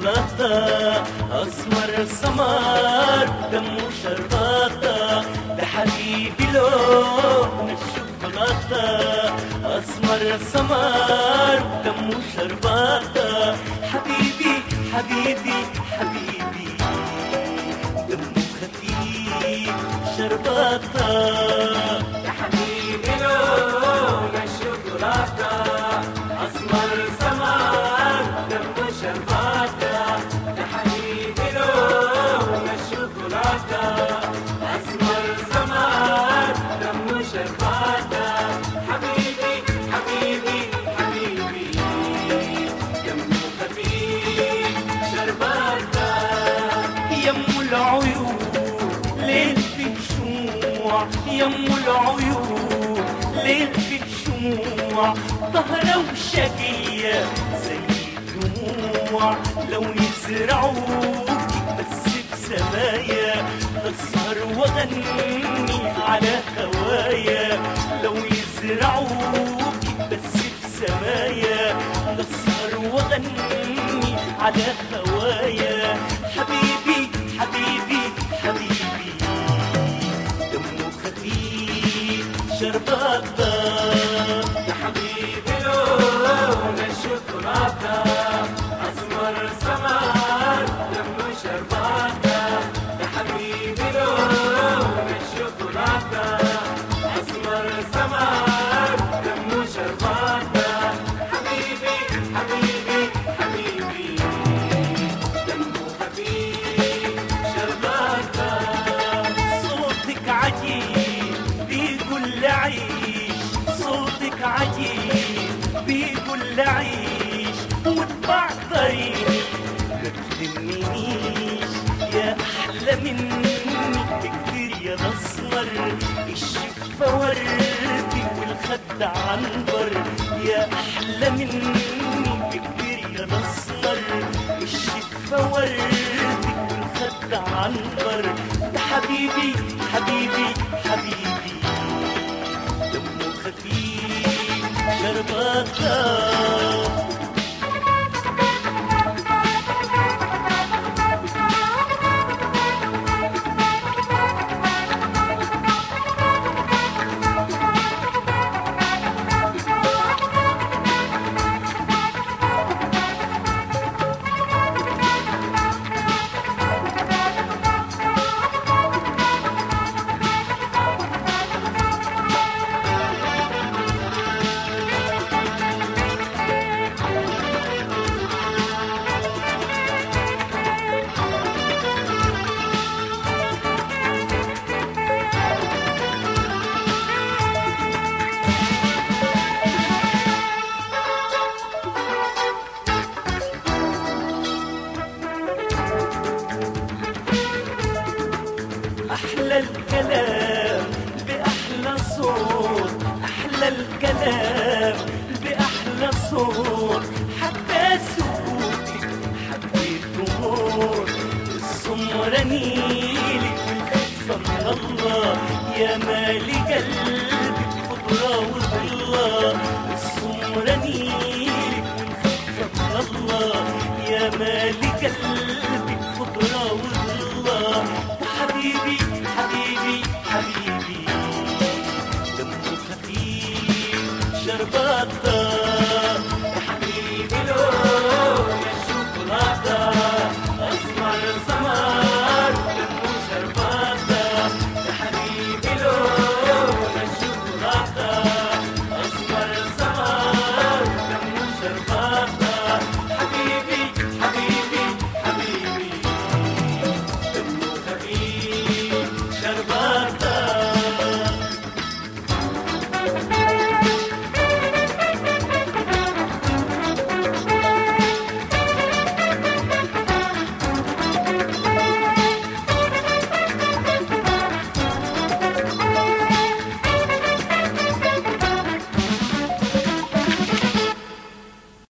شوكولاتة، أسمر سمر دمه شرباتة، ده حبيبي لون الشوكولاتة، أسمر سمر دمه شرباتة، حبيبي حبيبي حبيبي دمه خفيف شرباتة، يا حبيبي لون الشوكولاتة، أسمر سمر دمه شرباتة، يا حبيبي لون الشوكولاتة، أسمر سمر دمه شرباتة، حبيبي حبيبي حبيبي دمه خفيف شرباتة. يم العيون ليل في الشموع، يم العيون ليل في الشموع، طهرة وشقية زي الدموع، لو يزرعوك بس بسمايا أسهر وأغني على هوايا، لو يزرعوك بس بسمايا أسهر وأغني على هوايا، حبيبي حبيبي حبيبي دمه خفيف شرباتة، يا حبيبي لون الشوكولاتة، أسمر سمر دمه شرباتة، يا حبيبي لون الشوكولاتة، أسمر سمر دمه شرباتة، حبيبي حبيبي حبيبي دمه خفيف شرباتة. صوتك عجيب بيقول عيش، صوتك عجيب بيقول عيش، واتبع طريقي ما تهمنيش، يا أحلى مني بكتير يا الأسمر، الشفة وردي والخد عنبر، يا أحلى مني بكتير يا الأسمر، الشفة وردي والخد عنبر، ده حبيبي حبيبي حبيبي دمه خفيف شرباتة. أحلى الكلام بأحلى صوت، أحلى الكلام بأحلى صوت، حتى سكوتك حبيت موت، السمرة نيلك والخفة من الله، يا مالي قلبك خضرة وظلة، السمرة نيلك والخفة من الله، يا مالي قلبك خضرة وظلة، حبيبي حبيبي حبيبي دمه خفيف شرباتة.